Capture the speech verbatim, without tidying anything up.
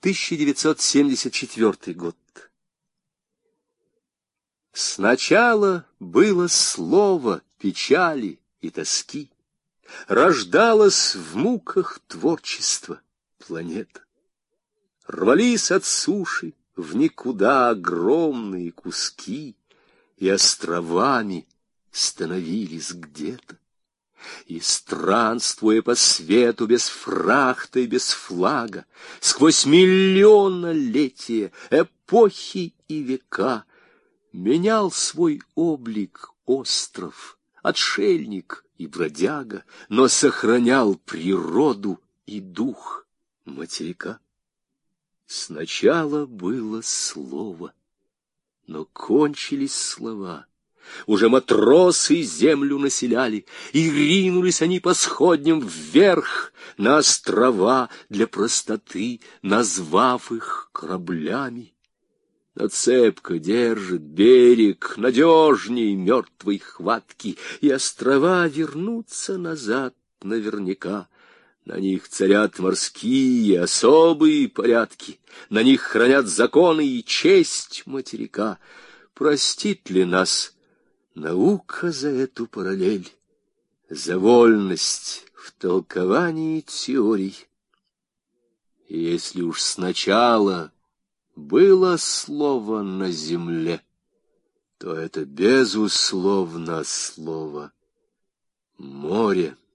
тысяча девятьсот семьдесят четвёртый год. Сначала было слово печали и тоски, рождалось в муках творчества планета. Рвались от суши в никуда огромные куски, и островами становились где-то. И, странствуя по свету без фрахта и без флага, сквозь миллионолетия, эпохи и века, менял свой облик остров, отшельник и бродяга, но сохранял природу и дух материка. Сначала было слово, но кончились слова. Уже матросы землю населяли, и ринулись они по сходням вверх на острова для простоты, назвав их кораблями. Но цепко держит берег надежней мертвой хватки, и острова вернутся назад наверняка. На них царят морские особые порядки, на них хранят законы и честь материка. Простит ли нас наука за эту параллель, за вольность в толковании теорий? И если уж сначала было слово на земле, то это, безусловно, слово море.